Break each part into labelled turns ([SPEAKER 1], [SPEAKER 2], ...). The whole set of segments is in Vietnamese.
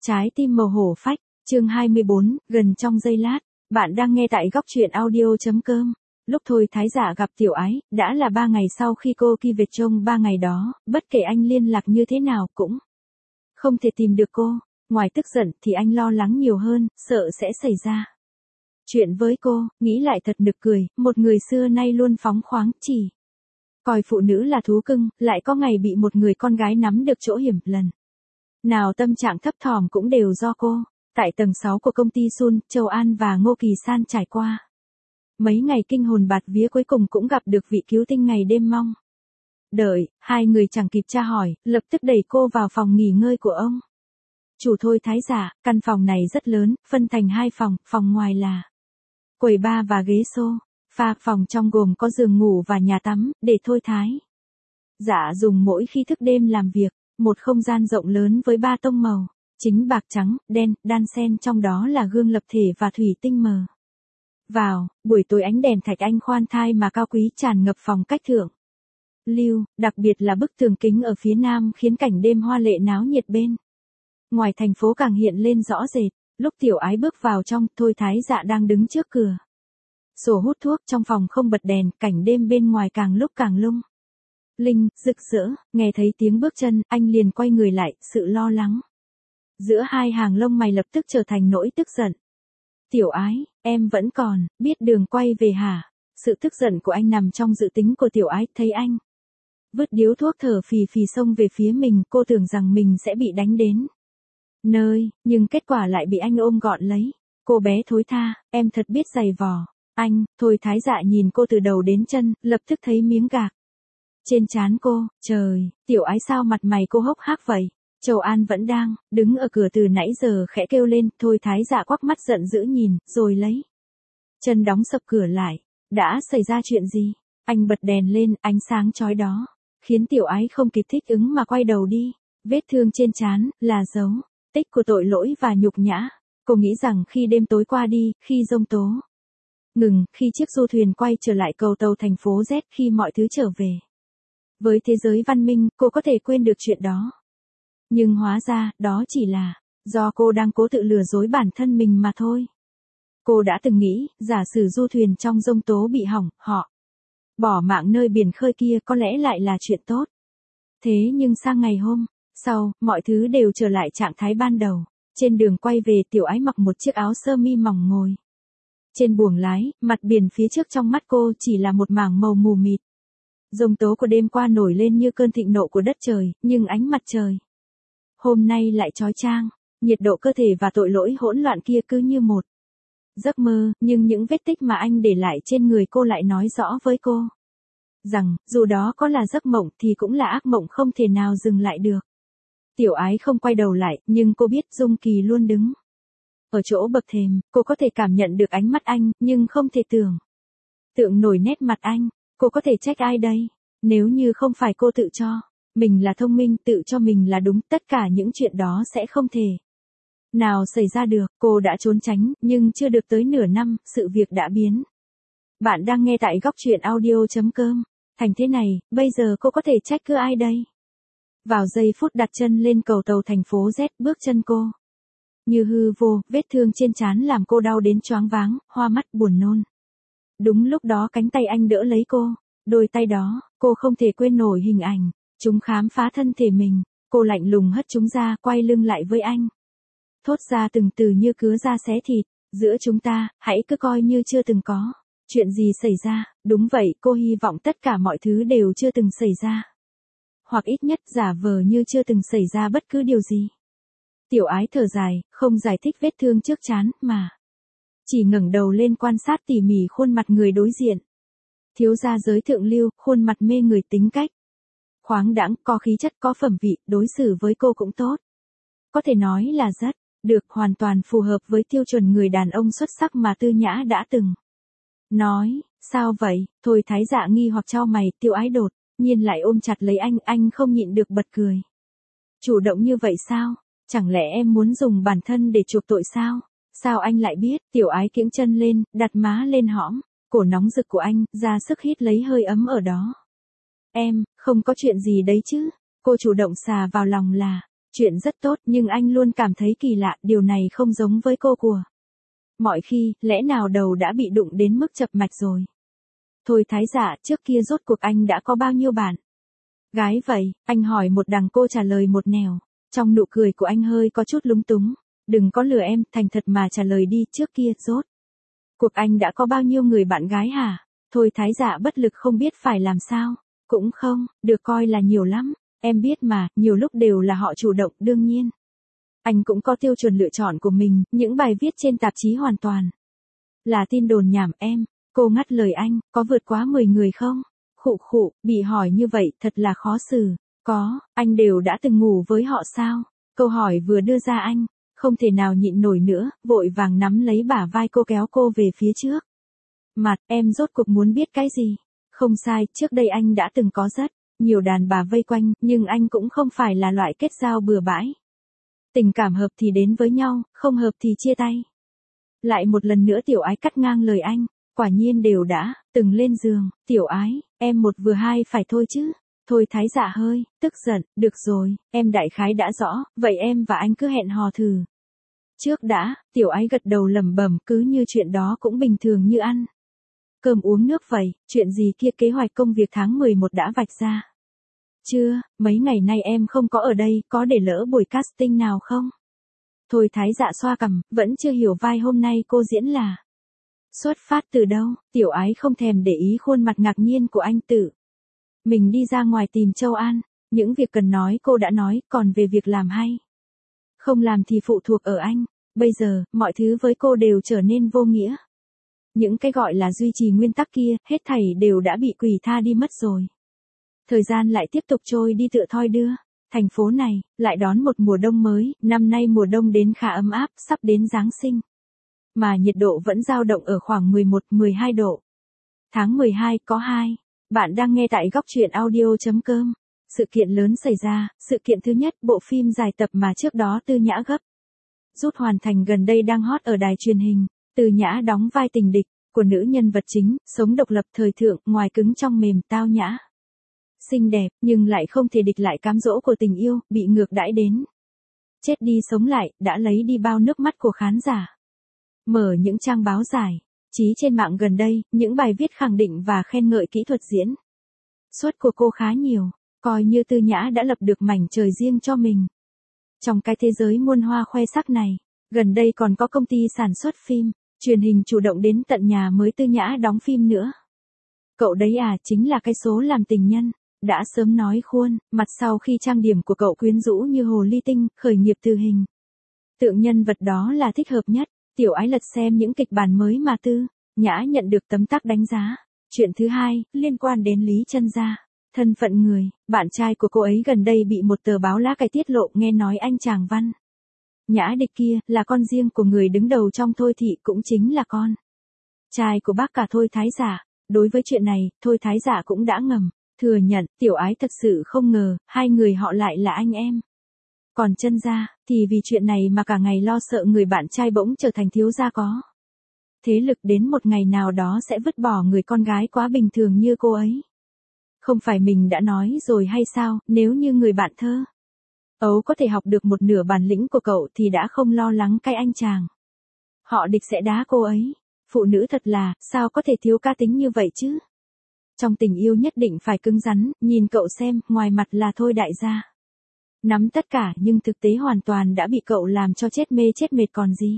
[SPEAKER 1] Trái tim màu hổ phách, chương 24, gần trong giây lát, bạn đang nghe tại góc truyện audio.com. Lúc Thôi Thái Dạ gặp Tiểu Ái, đã là 3 ngày sau khi cô Ki Việt Trong 3 ngày đó, bất kể anh liên lạc như thế nào cũng không thể tìm được cô. Ngoài tức giận thì anh lo lắng nhiều hơn, sợ sẽ xảy ra chuyện với cô, nghĩ lại thật nực cười, một người xưa nay luôn phóng khoáng, chỉ coi phụ nữ là thú cưng, lại có ngày bị một người con gái nắm được chỗ hiểm, lần nào tâm trạng thấp thỏm cũng đều do cô. Tại tầng 6 của công ty Sun, Châu An và Ngô Kỳ San trải qua mấy ngày kinh hồn bạt vía cuối cùng cũng gặp được vị cứu tinh ngày đêm mong đợi. Hai người chẳng kịp tra hỏi, lập tức đẩy cô vào phòng nghỉ ngơi của ông chủ Thôi Thái Dạ. Căn phòng này rất lớn, phân thành 2 phòng, phòng ngoài là quầy bar và ghế sofa, phòng trong gồm có giường ngủ và nhà tắm, để Thôi Thái Dạ dùng mỗi khi thức đêm làm việc. Một không gian rộng lớn với 3 tông màu, chính bạc trắng, đen, đan xen trong đó là gương lập thể và thủy tinh mờ. Vào, buổi tối ánh đèn thạch anh khoan thai mà cao quý tràn ngập phòng cách thượng lưu, đặc biệt là bức tường kính ở phía nam khiến cảnh đêm hoa lệ náo nhiệt bên ngoài thành phố càng hiện lên rõ rệt. Lúc Tiểu Ái bước vào trong, Thôi Thái Dạ đang đứng trước cửa sổ hút thuốc. Trong phòng không bật đèn, cảnh đêm bên ngoài càng lúc càng lung linh, rực rỡ. Nghe thấy tiếng bước chân, anh liền quay người lại, sự lo lắng giữa hai hàng lông mày lập tức trở thành nỗi tức giận. Tiểu Ái, em vẫn còn biết đường quay về hả? Sự tức giận của anh nằm trong dự tính của Tiểu Ái. Thấy anh vứt điếu thuốc thở phì phì xông về phía mình, cô tưởng rằng mình sẽ bị đánh đến nơi, nhưng kết quả lại bị anh ôm gọn lấy. Cô bé thối tha, em thật biết giày vò. Anh, Thôi Thái Dạ nhìn cô từ đầu đến chân, lập tức thấy miếng gạc trên trán cô. Trời, Tiểu Ái sao mặt mày cô hốc hác vậy? Châu An vẫn đang đứng ở cửa từ nãy giờ khẽ kêu lên. Thôi Thái Dạ quắc mắt giận dữ nhìn, rồi lấy chân đóng sập cửa lại. Đã xảy ra chuyện gì? Anh bật đèn lên, ánh sáng chói đó khiến Tiểu Ái không kịp thích ứng mà quay đầu đi. Vết thương trên trán là dấu tích của tội lỗi và nhục nhã. Cô nghĩ rằng khi đêm tối qua đi, khi giông tố ngừng, khi chiếc du thuyền quay trở lại cầu tàu thành phố Z, khi mọi thứ trở về với thế giới văn minh, cô có thể quên được chuyện đó. Nhưng hóa ra, đó chỉ là do cô đang cố tự lừa dối bản thân mình mà thôi. Cô đã từng nghĩ, giả sử du thuyền trong giông tố bị hỏng, họ bỏ mạng nơi biển khơi kia có lẽ lại là chuyện tốt. Thế nhưng sang ngày hôm sau, mọi thứ đều trở lại trạng thái ban đầu. Trên đường quay về, Tiểu Ái mặc một chiếc áo sơ mi mỏng ngồi trên buồng lái, mặt biển phía trước trong mắt cô chỉ là một mảng màu mù mịt. Giông tố của đêm qua nổi lên như cơn thịnh nộ của đất trời, nhưng ánh mặt trời hôm nay lại chói chang. Nhiệt độ cơ thể và tội lỗi hỗn loạn kia cứ như một giấc mơ, nhưng những vết tích mà anh để lại trên người cô lại nói rõ với cô rằng, dù đó có là giấc mộng thì cũng là ác mộng không thể nào dừng lại được. Tiểu Ái không quay đầu lại, nhưng cô biết Dung Kỳ luôn đứng ở chỗ bậc thềm. Cô có thể cảm nhận được ánh mắt anh, nhưng không thể tưởng tượng nổi nét mặt anh. Cô có thể trách ai đây? Nếu như không phải cô tự cho mình là thông minh, tự cho mình là đúng, tất cả những chuyện đó sẽ không thể nào xảy ra được. Cô đã trốn tránh, nhưng chưa được tới nửa năm, sự việc đã biến. Bạn đang nghe tại góc truyện audio.com. Thành thế này, bây giờ cô có thể trách cứ ai đây? Vào giây phút đặt chân lên cầu tàu thành phố Z, bước chân cô như hư vô, vết thương trên trán làm cô đau đến choáng váng, hoa mắt, buồn nôn. Đúng lúc đó cánh tay anh đỡ lấy cô. Đôi tay đó, cô không thể quên nổi hình ảnh chúng khám phá thân thể mình. Cô lạnh lùng hất chúng ra, quay lưng lại với anh, thốt ra từng từ như cứa da xé thịt. Giữa chúng ta, hãy cứ coi như chưa từng có chuyện gì xảy ra. Đúng vậy, cô hy vọng tất cả mọi thứ đều chưa từng xảy ra, hoặc ít nhất giả vờ như chưa từng xảy ra bất cứ điều gì. Tiểu Ái thở dài, không giải thích vết thương trước trán, mà chỉ ngẩng đầu lên quan sát tỉ mỉ khuôn mặt người đối diện. Thiếu gia giới thượng lưu, khuôn mặt mê người, tính cách khoáng đãng, có khí chất, có phẩm vị, đối xử với cô cũng tốt. Có thể nói là rất được, hoàn toàn phù hợp với tiêu chuẩn người đàn ông xuất sắc mà Tư Nhã đã từng nói. Sao vậy? Thôi Thái Dạ nghi hoặc chau mày. Tiểu Ái đột nhiên lại ôm chặt lấy anh không nhịn được bật cười. Chủ động như vậy sao? Chẳng lẽ em muốn dùng bản thân để chuộc tội sao? Sao anh lại biết? Tiểu Ái kiễng chân lên, đặt má lên hõm cổ nóng rực của anh, ra sức hít lấy hơi ấm ở đó. Em, không có chuyện gì đấy chứ? Cô chủ động xà vào lòng là Chuyện rất tốt nhưng anh luôn cảm thấy kỳ lạ, điều này không giống với cô của. Mọi khi, lẽ nào đầu đã bị đụng đến mức chập mạch rồi. Thôi Thái Dạ, trước kia rốt cuộc anh đã có bao nhiêu bạn gái vậy? Anh hỏi một đằng cô trả lời một nẻo. Trong nụ cười của anh hơi có chút lúng túng. Đừng có lừa em, thành thật mà trả lời đi, trước kia rốt cuộc anh đã có bao nhiêu người bạn gái hả? Thôi Thái Dạ bất lực không biết phải làm sao. Cũng không, được coi là nhiều lắm. Em biết mà, nhiều lúc đều là họ chủ động, đương nhiên. Anh cũng có tiêu chuẩn lựa chọn của mình, những bài viết trên tạp chí hoàn toàn là tin đồn nhảm em. Cô ngắt lời anh, có vượt quá 10 người không? Khụ khụ, bị hỏi như vậy thật là khó xử. Có, anh đều đã từng ngủ với họ sao? Câu hỏi vừa đưa ra anh, không thể nào nhịn nổi nữa, vội vàng nắm lấy bả vai cô kéo cô về phía trước. Mặt, em rốt cuộc muốn biết cái gì? Không sai, trước đây anh đã từng có rất nhiều đàn bà vây quanh, nhưng anh cũng không phải là loại kết giao bừa bãi. Tình cảm hợp thì đến với nhau, không hợp thì chia tay. Lại một lần nữa Tiểu Ái cắt ngang lời anh, quả nhiên đều đã từng lên giường. Tiểu Ái, em một vừa hai phải thôi chứ? Thôi Thái Dạ hơi tức giận, được rồi, em đại khái đã rõ, vậy em và anh cứ hẹn hò thử trước đã. Tiểu Ái gật đầu lẩm bẩm, cứ như chuyện đó cũng bình thường như ăn cơm uống nước vậy. Chuyện gì kia? Kế hoạch công việc tháng 11 đã vạch ra chưa? Mấy ngày nay em không có ở đây, có để lỡ buổi casting nào không? Thôi Thái Dạ xoa cằm, vẫn chưa hiểu vai hôm nay cô diễn là xuất phát từ đâu. Tiểu Ái không thèm để ý khuôn mặt ngạc nhiên của anh, tự mình đi ra ngoài tìm Châu An. Những việc cần nói cô đã nói, còn về việc làm hay không làm thì phụ thuộc ở anh. Bây giờ, mọi thứ với cô đều trở nên vô nghĩa. Những cái gọi là duy trì nguyên tắc kia, hết thảy đều đã bị quỷ tha đi mất rồi. Thời gian lại tiếp tục trôi đi tựa thoi đưa. Thành phố này, lại đón một mùa đông mới, năm nay mùa đông đến khá ấm áp, sắp đến Giáng sinh. Mà nhiệt độ vẫn dao động ở khoảng 11-12 độ. Tháng 12 có 2. Bạn đang nghe tại góc truyện audio.com. Sự kiện lớn xảy ra, sự kiện thứ nhất, bộ phim dài tập mà trước đó Tư Nhã gấp rút hoàn thành gần đây đang hot ở đài truyền hình. Tư Nhã đóng vai tình địch của nữ nhân vật chính, sống độc lập thời thượng, ngoài cứng trong mềm, tao nhã, xinh đẹp, nhưng lại không thể địch lại cám dỗ của tình yêu, bị ngược đãi đến chết đi sống lại, đã lấy đi bao nước mắt của khán giả. Mở những trang báo giải trí trên mạng gần đây, những bài viết khẳng định và khen ngợi kỹ thuật diễn xuất của cô khá nhiều, coi như Tư Nhã đã lập được mảnh trời riêng cho mình. Trong cái thế giới muôn hoa khoe sắc này, gần đây còn có công ty sản xuất phim truyền hình chủ động đến tận nhà mới Tư Nhã đóng phim nữa. Cậu đấy à, chính là cái số làm tình nhân. Đã sớm nói khuôn, mặt sau khi trang điểm của cậu quyến rũ như hồ ly tinh, khởi nghiệp từ hình tượng nhân vật đó là thích hợp nhất. Tiểu Ái lật xem những kịch bản mới mà Tư Nhã nhận được tấm tắc đánh giá. Chuyện thứ hai, liên quan đến Lý Chân Gia. Thân phận người, bạn trai của cô ấy gần đây bị một tờ báo lá cải tiết lộ, nghe nói anh chàng Văn Nhã Địch kia, là con riêng của người đứng đầu trong Thôi thị, cũng chính là con trai của bác cả Thôi Thái Dạ. Đối với chuyện này, Thôi Thái Dạ cũng đã ngầm thừa nhận. Tiểu Ái thật sự không ngờ, hai người họ lại là anh em. Còn Chân Gia, thì vì chuyện này mà cả ngày lo sợ người bạn trai bỗng trở thành thiếu gia có thế lực, đến một ngày nào đó sẽ vứt bỏ người con gái quá bình thường như cô ấy. Không phải mình đã nói rồi hay sao, nếu như người bạn thơ ấu có thể học được một nửa bản lĩnh của cậu thì đã không lo lắng cái anh chàng họ Địch sẽ đá cô ấy. Phụ nữ thật là, sao có thể thiếu cá tính như vậy chứ? Trong tình yêu nhất định phải cứng rắn, nhìn cậu xem, ngoài mặt là Thôi đại gia nắm tất cả, nhưng thực tế hoàn toàn đã bị cậu làm cho chết mê chết mệt còn gì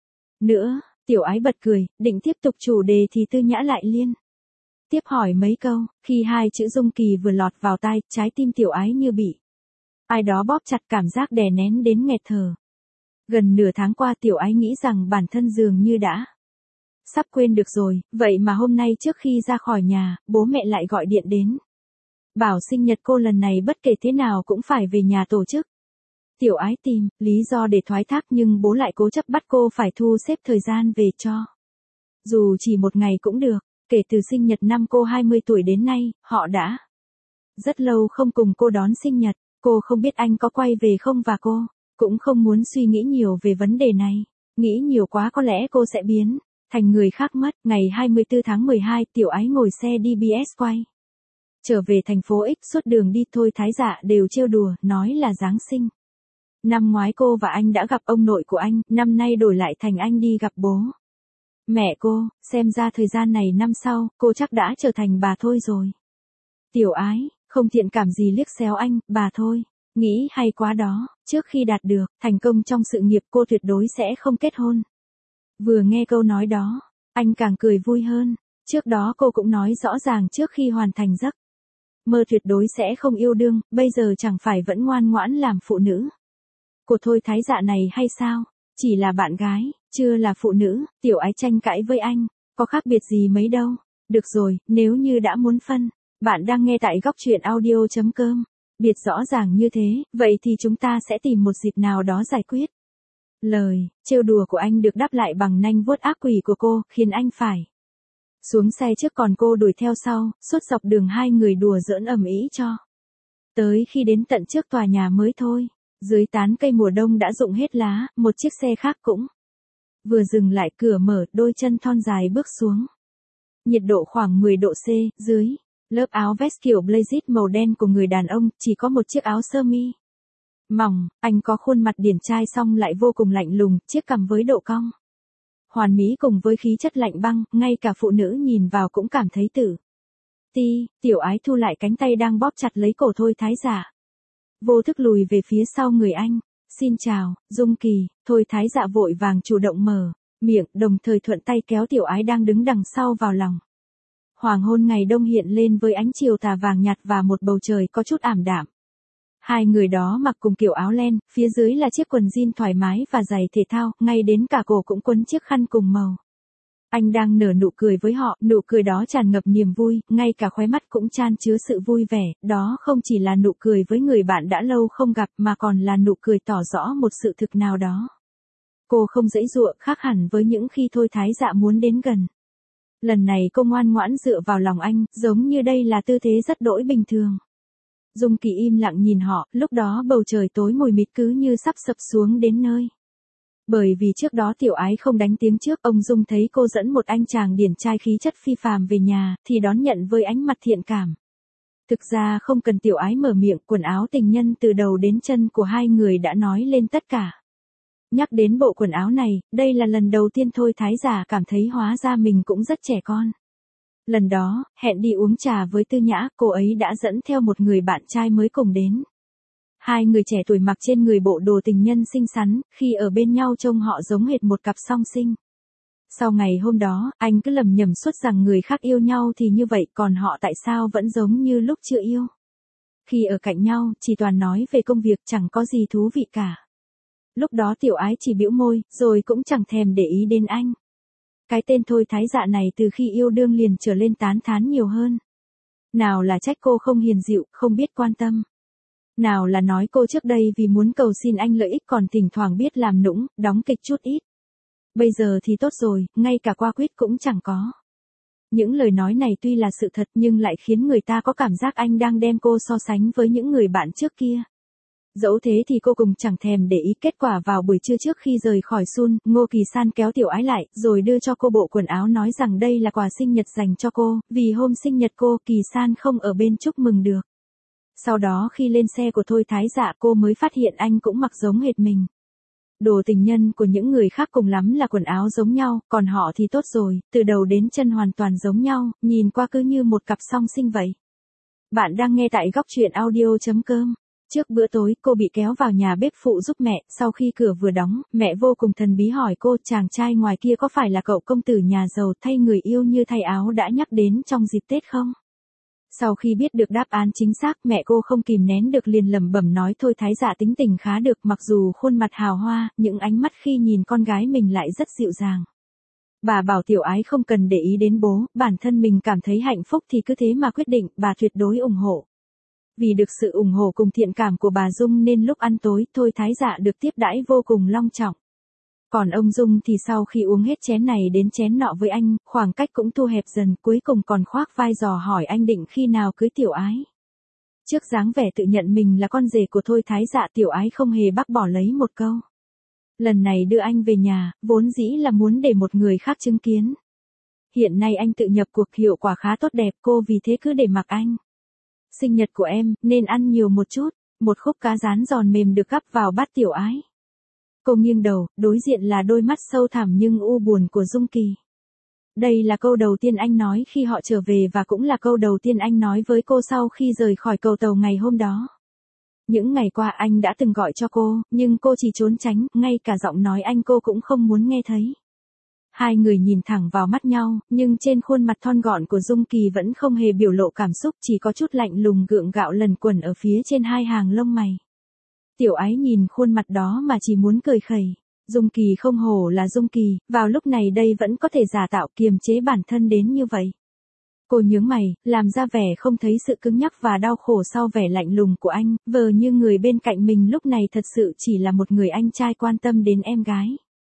[SPEAKER 1] nữa. Tiểu Ái bật cười, định tiếp tục chủ đề thì Tư Nhã lại liên tiếp hỏi mấy câu. Khi hai chữ Dung Kỳ vừa lọt vào tai, trái tim Tiểu Ái như bị ai đó bóp chặt, cảm giác đè nén đến nghẹt thở. Gần nửa tháng qua Tiểu Ái nghĩ rằng bản thân dường như đã sắp quên được rồi, vậy mà hôm nay trước khi ra khỏi nhà, bố mẹ lại gọi điện đến bảo sinh nhật cô lần này bất kể thế nào cũng phải về nhà tổ chức. Tiểu Ái tìm lý do để thoái thác, nhưng bố lại cố chấp bắt cô phải thu xếp thời gian về cho. Dù chỉ một ngày cũng được, kể từ sinh nhật năm cô 20 tuổi đến nay, họ đã rất lâu không cùng cô đón sinh nhật. Cô không biết anh có quay về không và cô cũng không muốn suy nghĩ nhiều về vấn đề này. Nghĩ nhiều quá có lẽ cô sẽ biến thành người khác mất. Ngày 24 tháng 12, Tiểu Ái ngồi xe DBS quay trở về thành phố X, suốt đường đi Thôi Thái Dạ đều trêu đùa, nói là Giáng sinh Năm ngoái cô và anh đã gặp ông nội của anh, năm nay đổi lại thành anh đi gặp bố. Mẹ cô, xem ra thời gian này năm sau, cô chắc đã trở thành bà thôi rồi. Tiểu ái, không thiện cảm gì liếc xéo anh, bà thôi. Nghĩ hay quá đó, trước khi đạt được thành công trong sự nghiệp cô tuyệt đối sẽ không kết hôn. Vừa nghe câu nói đó, anh càng cười vui hơn. Trước đó cô cũng nói rõ ràng trước khi hoàn thành giấc mơ tuyệt đối sẽ không yêu đương, bây giờ chẳng phải vẫn ngoan ngoãn làm phụ nữ của Thôi Thái Dạ này hay sao? Chỉ là bạn gái, chưa là phụ nữ. Tiểu ái tranh cãi với anh, có khác biệt gì mấy đâu. Được rồi, nếu như đã muốn phân, bạn đang nghe tại góc truyện audio.com. Biệt rõ ràng như thế, vậy thì chúng ta sẽ tìm một dịp nào đó giải quyết. Lời trêu đùa của anh được đáp lại bằng nanh vuốt ác quỷ của cô, khiến anh phải xuống xe trước còn cô đuổi theo sau, suốt dọc đường hai người đùa giỡn ầm ĩ cho tới khi đến tận trước tòa nhà mới thôi. Dưới tán cây mùa đông đã rụng hết lá, một chiếc xe khác cũng vừa dừng lại, cửa mở, đôi chân thon dài bước xuống. Nhiệt độ khoảng 10 độ C, dưới lớp áo vest kiểu blazer màu đen của người đàn ông, chỉ có một chiếc áo sơ mi mỏng. Anh có khuôn mặt điển trai song lại vô cùng lạnh lùng, chiếc cằm với độ cong hoàn mỹ cùng với khí chất lạnh băng, ngay cả phụ nữ nhìn vào cũng cảm thấy tự ti. Tiểu ái thu lại cánh tay đang bóp chặt lấy cổ Thôi Thái Dạ, vô thức lùi về phía sau người anh. Xin chào, Dung Kỳ. Thôi Thái Dạ vội vàng chủ động mở miệng, đồng thời thuận tay kéo tiểu ái đang đứng đằng sau vào lòng. Hoàng hôn ngày đông hiện lên với ánh chiều tà vàng nhạt và một bầu trời có chút ảm đạm. Hai người đó mặc cùng kiểu áo len, phía dưới là chiếc quần jean thoải mái và giày thể thao, ngay đến cả cổ cũng quấn chiếc khăn cùng màu. Anh đang nở nụ cười với họ, nụ cười đó tràn ngập niềm vui, ngay cả khóe mắt cũng chan chứa sự vui vẻ, đó không chỉ là nụ cười với người bạn đã lâu không gặp mà còn là nụ cười tỏ rõ một sự thực nào đó. Cô không giãy giụa, khác hẳn với những khi Thôi Thái Dạ muốn đến gần. Lần này cô ngoan ngoãn dựa vào lòng anh, giống như đây là tư thế rất đỗi bình thường. Dung Kỳ im lặng nhìn họ, lúc đó bầu trời tối mù mịt cứ như sắp sập xuống đến nơi. Bởi vì trước đó tiểu ái không đánh tiếng trước, ông Dung thấy cô dẫn một anh chàng điển trai khí chất phi phàm về nhà, thì đón nhận với ánh mặt thiện cảm. Thực ra không cần tiểu ái mở miệng, quần áo tình nhân từ đầu đến chân của hai người đã nói lên tất cả. Nhắc đến bộ quần áo này, đây là lần đầu tiên Thôi Thái Dạ cảm thấy hóa ra mình cũng rất trẻ con. Lần đó, hẹn đi uống trà với Tư Nhã, cô ấy đã dẫn theo một người bạn trai mới cùng đến. Hai người trẻ tuổi mặc trên người bộ đồ tình nhân xinh xắn, khi ở bên nhau trông họ giống hệt một cặp song sinh. Sau ngày hôm đó, anh cứ lầm nhầm suốt rằng người khác yêu nhau thì như vậy, còn họ tại sao vẫn giống như lúc chưa yêu. Khi ở cạnh nhau, chỉ toàn nói về công việc, chẳng có gì thú vị cả. Lúc đó tiểu ái chỉ bĩu môi, rồi cũng chẳng thèm để ý đến anh. Cái tên Thôi Thái Dạ này từ khi yêu đương liền trở lên tán thán nhiều hơn. Nào là trách cô không hiền dịu, không biết quan tâm. Nào là nói cô trước đây vì muốn cầu xin anh lợi ích còn thỉnh thoảng biết làm nũng, đóng kịch chút ít. Bây giờ thì tốt rồi, ngay cả qua quýt cũng chẳng có. Những lời nói này tuy là sự thật nhưng lại khiến người ta có cảm giác anh đang đem cô so sánh với những người bạn trước kia. Dẫu thế thì cô cùng chẳng thèm để ý. Kết quả vào buổi trưa trước khi rời khỏi Sun, Ngô Kỳ San kéo tiểu ái lại, rồi đưa cho cô bộ quần áo nói rằng đây là quà sinh nhật dành cho cô, vì hôm sinh nhật cô, Kỳ San không ở bên chúc mừng được. Sau đó khi lên xe của Thôi Thái Dạ cô mới phát hiện anh cũng mặc giống hệt mình. Đồ tình nhân của những người khác cùng lắm là quần áo giống nhau, còn họ thì tốt rồi, từ đầu đến chân hoàn toàn giống nhau, nhìn qua cứ như một cặp song sinh vậy. Bạn đang nghe tại góc truyện audio.com. Trước bữa tối, cô bị kéo vào nhà bếp phụ giúp mẹ, sau khi cửa vừa đóng, mẹ vô cùng thần bí hỏi cô, chàng trai ngoài kia có phải là cậu công tử nhà giàu thay người yêu như thay áo đã nhắc đến trong dịp Tết không? Sau khi biết được đáp án chính xác, mẹ cô không kìm nén được liền lẩm bẩm nói Thôi Thái Dạ tính tình khá được, mặc dù khuôn mặt hào hoa, những ánh mắt khi nhìn con gái mình lại rất dịu dàng. Bà bảo tiểu ái không cần để ý đến bố, bản thân mình cảm thấy hạnh phúc thì cứ thế mà quyết định, bà tuyệt đối ủng hộ. Vì được sự ủng hộ cùng thiện cảm của bà Dung nên lúc ăn tối, Thôi Thái Dạ được tiếp đãi vô cùng long trọng. Còn ông Dung thì sau khi uống hết chén này đến chén nọ với anh, khoảng cách cũng thu hẹp dần, cuối cùng còn khoác vai dò hỏi anh định khi nào cưới tiểu ái. Trước dáng vẻ tự nhận mình là con rể của Thôi Thái Dạ, tiểu ái không hề bác bỏ lấy một câu. Lần này đưa anh về nhà, vốn dĩ là muốn để một người khác chứng kiến. Hiện nay anh tự nhập cuộc, hiệu quả khá tốt đẹp, cô vì thế cứ để mặc anh. Sinh nhật của em, nên ăn nhiều một chút. Một khúc cá rán giòn mềm được gắp vào bát Tiểu Ái. Cô nghiêng đầu, đối diện là đôi mắt sâu thẳm nhưng u buồn của Dung Kỳ. Đây là câu đầu tiên anh nói khi họ trở về và cũng là câu đầu tiên anh nói với cô sau khi rời khỏi cầu tàu ngày hôm đó. Những ngày qua anh đã từng gọi cho cô, nhưng cô chỉ trốn tránh, ngay cả giọng nói anh cô cũng không muốn nghe thấy. Hai người nhìn thẳng vào mắt nhau, nhưng trên khuôn mặt thon gọn của Dung Kỳ vẫn không hề biểu lộ cảm xúc, chỉ có chút lạnh lùng gượng gạo lần quẩn ở phía trên hai hàng lông mày. Tiểu Ái nhìn khuôn mặt đó mà chỉ muốn cười khẩy. Dung Kỳ không hổ là Dung Kỳ, vào lúc này đây vẫn có thể giả tạo kiềm chế bản thân đến như vậy. Cô nhướng mày, làm ra vẻ không thấy sự cứng nhắc và đau khổ sau vẻ lạnh lùng của anh, vờ như người bên cạnh mình lúc này thật sự chỉ là một người anh trai quan tâm đến em gái.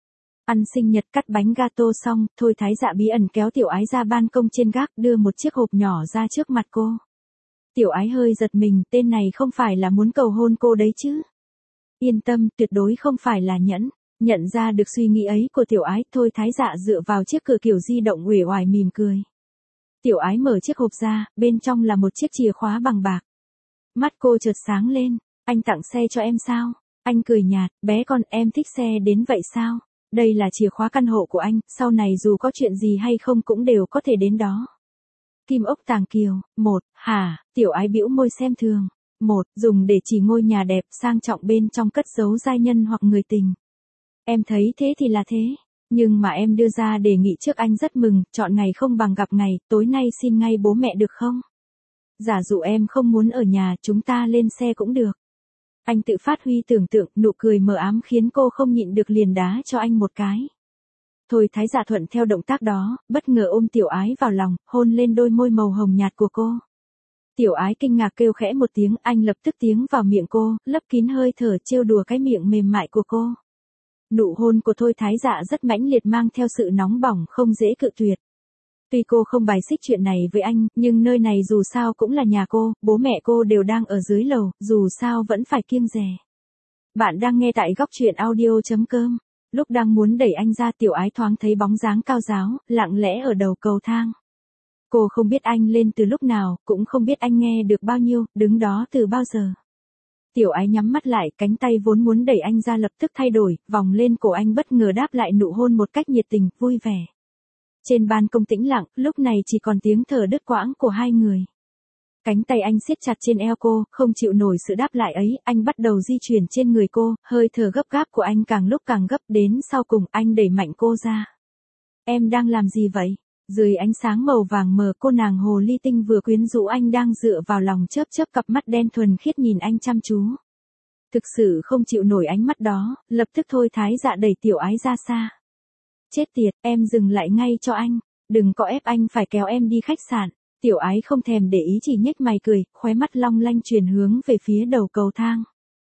[SPEAKER 1] Ăn sinh nhật cắt bánh gato xong, Thôi Thái Dạ bí ẩn kéo Tiểu Ái ra ban công trên gác đưa một chiếc hộp nhỏ ra trước mặt cô. Tiểu Ái hơi giật mình, tên này không phải là muốn cầu hôn cô đấy chứ. Yên tâm, tuyệt đối không phải là nhẫn. Nhận ra được suy nghĩ ấy của Tiểu Ái, Thôi Thái Dạ dựa vào chiếc cửa kiểu di động uể oải mỉm cười. Tiểu Ái mở chiếc hộp ra, bên trong là một chiếc chìa khóa bằng bạc. Mắt cô chợt sáng lên, anh tặng xe cho em sao? Anh cười nhạt, bé con em thích xe đến vậy sao? Đây là chìa khóa căn hộ của anh, sau này dù có chuyện gì hay không cũng đều có thể đến đó. Kim ốc Tàng Kiều, 1, hả? Tiểu Ái bĩu môi xem thường. 1, dùng để chỉ ngôi nhà đẹp sang trọng bên trong cất giấu giai nhân hoặc người tình. Em thấy thế thì là thế. Nhưng mà em đưa ra đề nghị trước anh rất mừng, chọn ngày không bằng gặp ngày, tối nay xin ngay bố mẹ được không? Giả dụ em không muốn ở nhà, chúng ta lên xe cũng được. Anh tự phát huy tưởng tượng, nụ cười mờ ám khiến cô không nhịn được liền đá cho anh một cái. Thôi Thái Dạ thuận theo động tác đó, bất ngờ ôm Tiểu Ái vào lòng, hôn lên đôi môi màu hồng nhạt của cô. Tiểu Ái kinh ngạc kêu khẽ một tiếng, anh lập tức tiến vào miệng cô, lấp kín hơi thở trêu đùa cái miệng mềm mại của cô. Nụ hôn của Thôi Thái Dạ rất mãnh liệt mang theo sự nóng bỏng không dễ cự tuyệt. Tuy cô không bài xích chuyện này với anh, nhưng nơi này dù sao cũng là nhà cô, bố mẹ cô đều đang ở dưới lầu, dù sao vẫn phải kiêng dè. Bạn đang nghe tại góc truyện audio.com. Lúc đang muốn đẩy anh ra, Tiểu Ái thoáng thấy bóng dáng cao ráo, lặng lẽ ở đầu cầu thang. Cô không biết anh lên từ lúc nào, cũng không biết anh nghe được bao nhiêu, đứng đó từ bao giờ. Tiểu Ái nhắm mắt lại, cánh tay vốn muốn đẩy anh ra lập tức thay đổi, vòng lên cổ anh bất ngờ đáp lại nụ hôn một cách nhiệt tình, vui vẻ. Trên ban công tĩnh lặng, lúc này chỉ còn tiếng thở đứt quãng của hai người. Cánh tay anh siết chặt trên eo cô, không chịu nổi sự đáp lại ấy, anh bắt đầu di chuyển trên người cô, hơi thở gấp gáp của anh càng lúc càng gấp, đến sau cùng anh đẩy mạnh cô ra. Em đang làm gì vậy? Dưới ánh sáng màu vàng mờ, cô nàng hồ ly tinh vừa quyến rũ anh đang dựa vào lòng chớp chớp cặp mắt đen thuần khiết nhìn anh chăm chú. Thực sự không chịu nổi ánh mắt đó, lập tức Thôi Thái Dạ đẩy Tiểu Ái ra xa. Chết tiệt, em dừng lại ngay cho anh, đừng có ép anh phải kéo em đi khách sạn. Tiểu Ái không thèm để ý, chỉ nhếch mày cười, khóe mắt long lanh chuyển hướng về phía đầu cầu thang.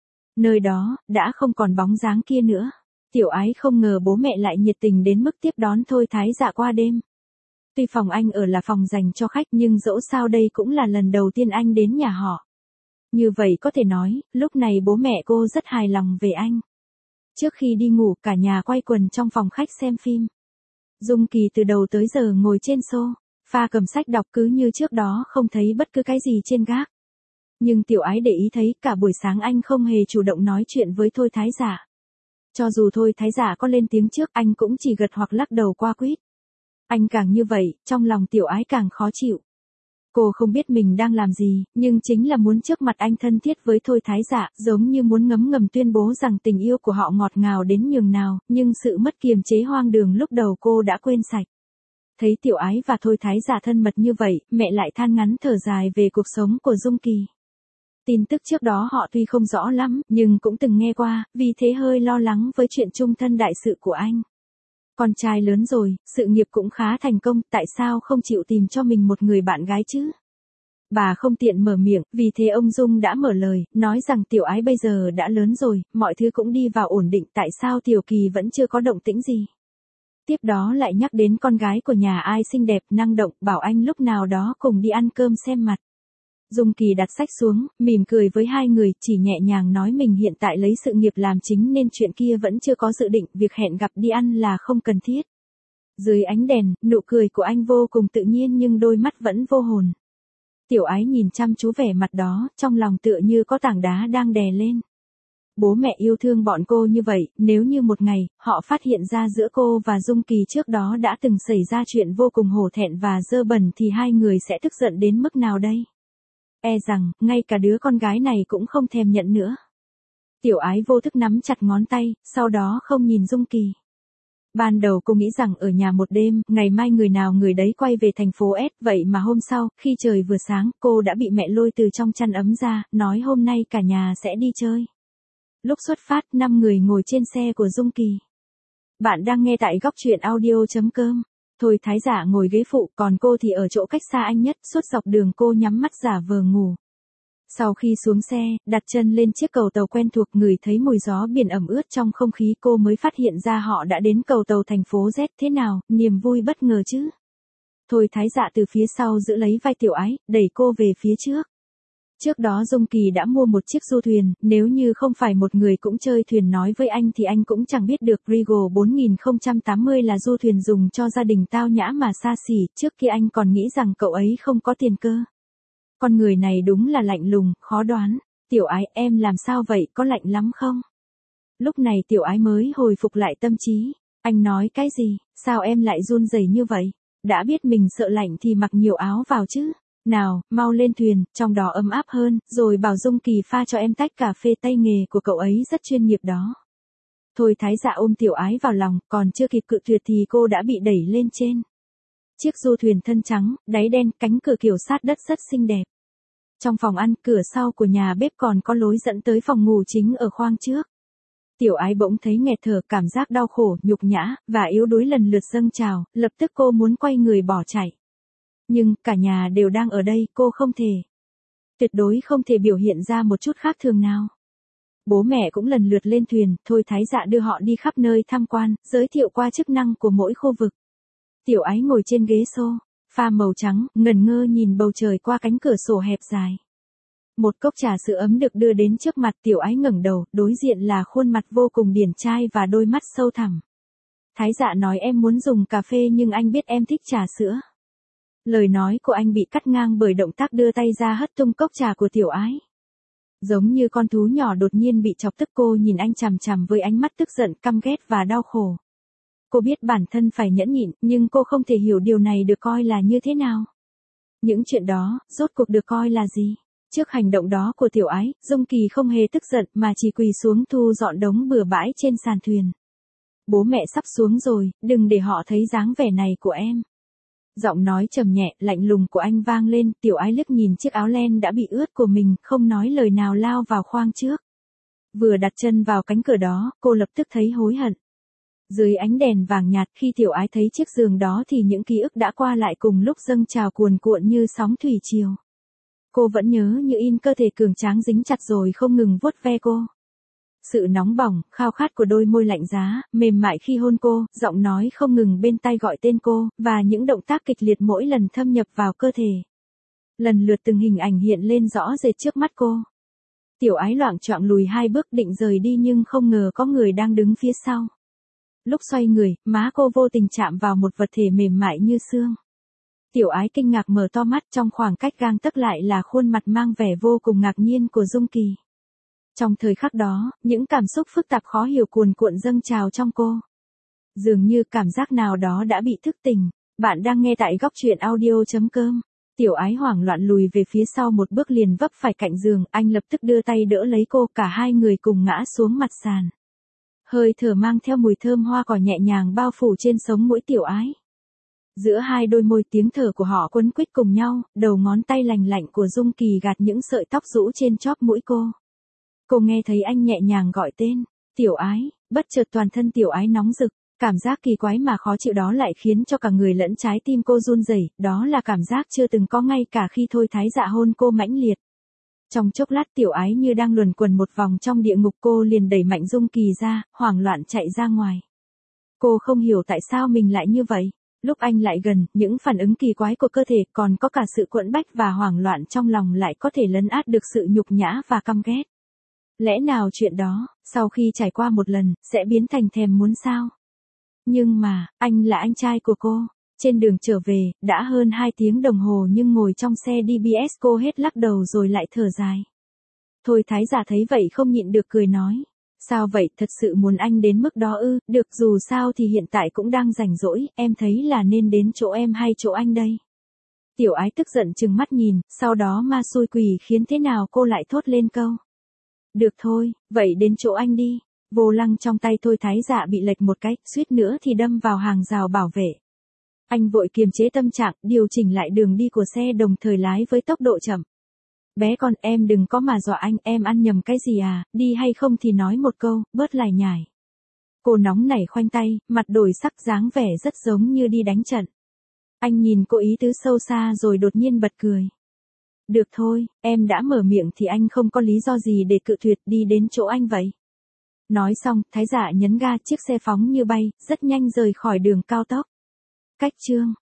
[SPEAKER 1] Nơi đó, đã không còn bóng dáng kia nữa. Tiểu Ái không ngờ bố mẹ lại nhiệt tình đến mức tiếp đón Thôi Thái Dạ qua đêm. Tuy phòng anh ở là phòng dành cho khách nhưng dẫu sao đây cũng là lần đầu tiên anh đến nhà họ. Như vậy có thể nói, lúc này bố mẹ cô rất hài lòng về anh. Trước khi đi ngủ, cả nhà quay quần trong phòng khách xem phim. Dung Kỳ từ đầu tới giờ ngồi trên sofa cầm sách đọc cứ như trước đó, không thấy bất cứ cái gì trên gác. Nhưng Tiểu Ái để ý thấy cả buổi sáng anh không hề chủ động nói chuyện với Thôi Thái Dạ. Cho dù Thôi Thái Dạ có lên tiếng trước, anh cũng chỉ gật hoặc lắc đầu qua quýt. Anh càng như vậy, trong lòng Tiểu Ái càng khó chịu. Cô không biết mình đang làm gì, nhưng chính là muốn trước mặt anh thân thiết với Thôi Thái Dạ, giống như muốn ngấm ngầm tuyên bố rằng tình yêu của họ ngọt ngào đến nhường nào, nhưng sự mất kiềm chế hoang đường lúc đầu cô đã quên sạch. Thấy Tiểu Ái và Thôi Thái Dạ thân mật như vậy, mẹ lại than ngắn thở dài về cuộc sống của Dung Kỳ. Tin tức trước đó họ tuy không rõ lắm, nhưng cũng từng nghe qua, vì thế hơi lo lắng với chuyện chung thân đại sự của anh. Con trai lớn rồi, sự nghiệp cũng khá thành công, tại sao không chịu tìm cho mình một người bạn gái chứ? Bà không tiện mở miệng, vì thế ông Dung đã mở lời, nói rằng Tiểu Ái bây giờ đã lớn rồi, mọi thứ cũng đi vào ổn định, tại sao Tiểu Kỳ vẫn chưa có động tĩnh gì? Tiếp đó lại nhắc đến con gái của nhà ai xinh đẹp, năng động, bảo anh lúc nào đó cùng đi ăn cơm xem mặt. Dung Kỳ đặt sách xuống, mỉm cười với hai người, chỉ nhẹ nhàng nói mình hiện tại lấy sự nghiệp làm chính nên chuyện kia vẫn chưa có dự định, việc hẹn gặp đi ăn là không cần thiết. Dưới ánh đèn, nụ cười của anh vô cùng tự nhiên nhưng đôi mắt vẫn vô hồn. Tiểu Ái nhìn chăm chú vẻ mặt đó, trong lòng tựa như có tảng đá đang đè lên. Bố mẹ yêu thương bọn cô như vậy, nếu như một ngày, họ phát hiện ra giữa cô và Dung Kỳ trước đó đã từng xảy ra chuyện vô cùng hổ thẹn và dơ bẩn thì hai người sẽ tức giận đến mức nào đây? E rằng, ngay cả đứa con gái này cũng không thèm nhận nữa. Tiểu Ái vô thức nắm chặt ngón tay, sau đó không nhìn Dung Kỳ. Ban đầu cô nghĩ rằng ở nhà một đêm, ngày mai người nào người đấy quay về thành phố S, vậy mà hôm sau, khi trời vừa sáng, cô đã bị mẹ lôi từ trong chăn ấm ra, nói hôm nay cả nhà sẽ đi chơi. Lúc xuất phát, 5 người ngồi trên xe của Dung Kỳ. Bạn đang nghe tại góc truyện audio.com. Thôi Thái Dạ ngồi ghế phụ, còn cô thì ở chỗ cách xa anh nhất, suốt dọc đường cô nhắm mắt giả vờ ngủ. Sau khi xuống xe, đặt chân lên chiếc cầu tàu quen thuộc, ngửi thấy mùi gió biển ẩm ướt trong không khí, cô mới phát hiện ra họ đã đến cầu tàu thành phố Z. Thế nào, niềm vui bất ngờ chứ? Thôi Thái Dạ từ phía sau giữ lấy vai Tiểu Ái, đẩy cô về phía trước. Trước đó Dung Kỳ đã mua một chiếc du thuyền, nếu như không phải một người cũng chơi thuyền nói với anh thì anh cũng chẳng biết được Regal 4080 là du thuyền dùng cho gia đình tao nhã mà xa xỉ, trước kia anh còn nghĩ rằng cậu ấy không có tiền cơ. Con người này đúng là lạnh lùng, khó đoán. Tiểu Ái, em làm sao vậy, có lạnh lắm không? Lúc này Tiểu Ái mới hồi phục lại tâm trí. Anh nói cái gì, sao em lại run rẩy như vậy? Đã biết mình sợ lạnh thì mặc nhiều áo vào chứ. Nào, mau lên thuyền, trong đó ấm áp hơn, rồi bảo Dung Kỳ pha cho em tách cà phê tay nghề của cậu ấy rất chuyên nghiệp đó. Thôi Thái Dạ ôm Tiểu Ái vào lòng, còn chưa kịp cự tuyệt thì cô đã bị đẩy lên trên. Chiếc du thuyền thân trắng, đáy đen, cánh cửa kiểu sát đất rất xinh đẹp. Trong phòng ăn, cửa sau của nhà bếp còn có lối dẫn tới phòng ngủ chính ở khoang trước. Tiểu Ái bỗng thấy nghẹt thở, cảm giác đau khổ, nhục nhã, và yếu đuối lần lượt dâng trào, lập tức cô muốn quay người bỏ chạy. Nhưng, cả nhà đều đang ở đây, cô không thể. Tuyệt đối không thể biểu hiện ra một chút khác thường nào. Bố mẹ cũng lần lượt lên thuyền, Thôi Thái Dạ đưa họ đi khắp nơi tham quan, giới thiệu qua chức năng của mỗi khu vực. Tiểu Ái ngồi trên ghế sofa màu trắng, ngẩn ngơ nhìn bầu trời qua cánh cửa sổ hẹp dài. Một cốc trà sữa ấm được đưa đến trước mặt, Tiểu Ái ngẩng đầu, đối diện là khuôn mặt vô cùng điển trai và đôi mắt sâu thẳm. Thái Dạ nói em muốn dùng cà phê nhưng anh biết em thích trà sữa. Lời nói của anh bị cắt ngang bởi động tác đưa tay ra hất tung cốc trà của Tiểu Ái. Giống như con thú nhỏ đột nhiên bị chọc tức, cô nhìn anh chằm chằm với ánh mắt tức giận, căm ghét và đau khổ. Cô biết bản thân phải nhẫn nhịn, nhưng cô không thể hiểu điều này được coi là như thế nào. Những chuyện đó, rốt cuộc được coi là gì? Trước hành động đó của Tiểu Ái, Dung Kỳ không hề tức giận mà chỉ quỳ xuống thu dọn đống bừa bãi trên sàn thuyền. Bố mẹ sắp xuống rồi, đừng để họ thấy dáng vẻ này của em. Giọng nói trầm nhẹ, lạnh lùng của anh vang lên, Tiểu Ái liếc nhìn chiếc áo len đã bị ướt của mình, không nói lời nào lao vào khoang trước. Vừa đặt chân vào cánh cửa đó, cô lập tức thấy hối hận. Dưới ánh đèn vàng nhạt, khi Tiểu Ái thấy chiếc giường đó thì những ký ức đã qua lại cùng lúc dâng trào cuồn cuộn như sóng thủy triều. Cô vẫn nhớ như in, cơ thể cường tráng dính chặt rồi không ngừng vuốt ve cô. Sự nóng bỏng, khao khát của đôi môi lạnh giá, mềm mại khi hôn cô, giọng nói không ngừng bên tai gọi tên cô, và những động tác kịch liệt mỗi lần thâm nhập vào cơ thể. Lần lượt từng hình ảnh hiện lên rõ rệt trước mắt cô. Tiểu Ái loạng choạng lùi 2 bước định rời đi nhưng không ngờ có người đang đứng phía sau. Lúc xoay người, má cô vô tình chạm vào một vật thể mềm mại như xương. Tiểu Ái kinh ngạc mở to mắt, trong khoảng cách gang tấc lại là khuôn mặt mang vẻ vô cùng ngạc nhiên của Dung Kỳ. Trong thời khắc đó, những cảm xúc phức tạp khó hiểu cuồn cuộn dâng trào trong cô. Dường như cảm giác nào đó đã bị thức tỉnh. Bạn đang nghe tại góc truyện audio.com. Tiểu Ái hoảng loạn lùi về phía sau một bước liền vấp phải cạnh giường, anh lập tức đưa tay đỡ lấy cô, cả hai người cùng ngã xuống mặt sàn. Hơi thở mang theo mùi thơm hoa cỏ nhẹ nhàng bao phủ trên sống mũi Tiểu Ái. Giữa hai đôi môi, tiếng thở của họ quấn quýt cùng nhau, đầu ngón tay lành lạnh của Dung Kỳ gạt những sợi tóc rũ trên chóp mũi cô. Cô nghe thấy anh nhẹ nhàng gọi tên, Tiểu Ái, bất chợt toàn thân Tiểu Ái nóng rực, cảm giác kỳ quái mà khó chịu đó lại khiến cho cả người lẫn trái tim cô run rẩy, đó là cảm giác chưa từng có ngay cả khi Thôi Thái Dạ hôn cô mãnh liệt. Trong chốc lát Tiểu Ái như đang luẩn quẩn một vòng trong địa ngục, cô liền đẩy mạnh Dung Kỳ ra, hoảng loạn chạy ra ngoài. Cô không hiểu tại sao mình lại như vậy. Lúc anh lại gần, những phản ứng kỳ quái của cơ thể, còn có cả sự quẫn bách và hoảng loạn trong lòng lại có thể lấn át được sự nhục nhã và căm ghét. Lẽ nào chuyện đó, sau khi trải qua một lần, sẽ biến thành thèm muốn sao? Nhưng mà, anh là anh trai của cô. Trên đường trở về, đã hơn 2 tiếng đồng hồ nhưng ngồi trong xe DBS cô hết lắc đầu rồi lại thở dài. Thôi thái giả thấy vậy không nhịn được cười nói. Sao vậy, thật sự muốn anh đến mức đó ư? Được, dù sao thì hiện tại cũng đang rảnh rỗi, em thấy là nên đến chỗ em hay chỗ anh đây? Tiểu Ái tức giận trừng mắt nhìn, sau đó ma xui quỷ khiến thế nào cô lại thốt lên câu. Được thôi, vậy đến chỗ anh đi. Vô lăng trong tay Thôi thái giả bị lệch một cái, suýt nữa thì đâm vào hàng rào bảo vệ. Anh vội kiềm chế tâm trạng, điều chỉnh lại đường đi của xe đồng thời lái với tốc độ chậm. Bé con, em đừng có mà dọa anh, em ăn nhầm cái gì à, đi hay không thì nói một câu, bớt lải nhải. Cô nóng nảy khoanh tay, mặt đổi sắc dáng vẻ rất giống như đi đánh trận. Anh nhìn cô ý tứ sâu xa rồi đột nhiên bật cười. Được thôi, em đã mở miệng thì anh không có lý do gì để cự tuyệt, đi đến chỗ anh vậy. Nói xong, thái giả nhấn ga, chiếc xe phóng như bay, rất nhanh rời khỏi đường cao tốc. Cách chương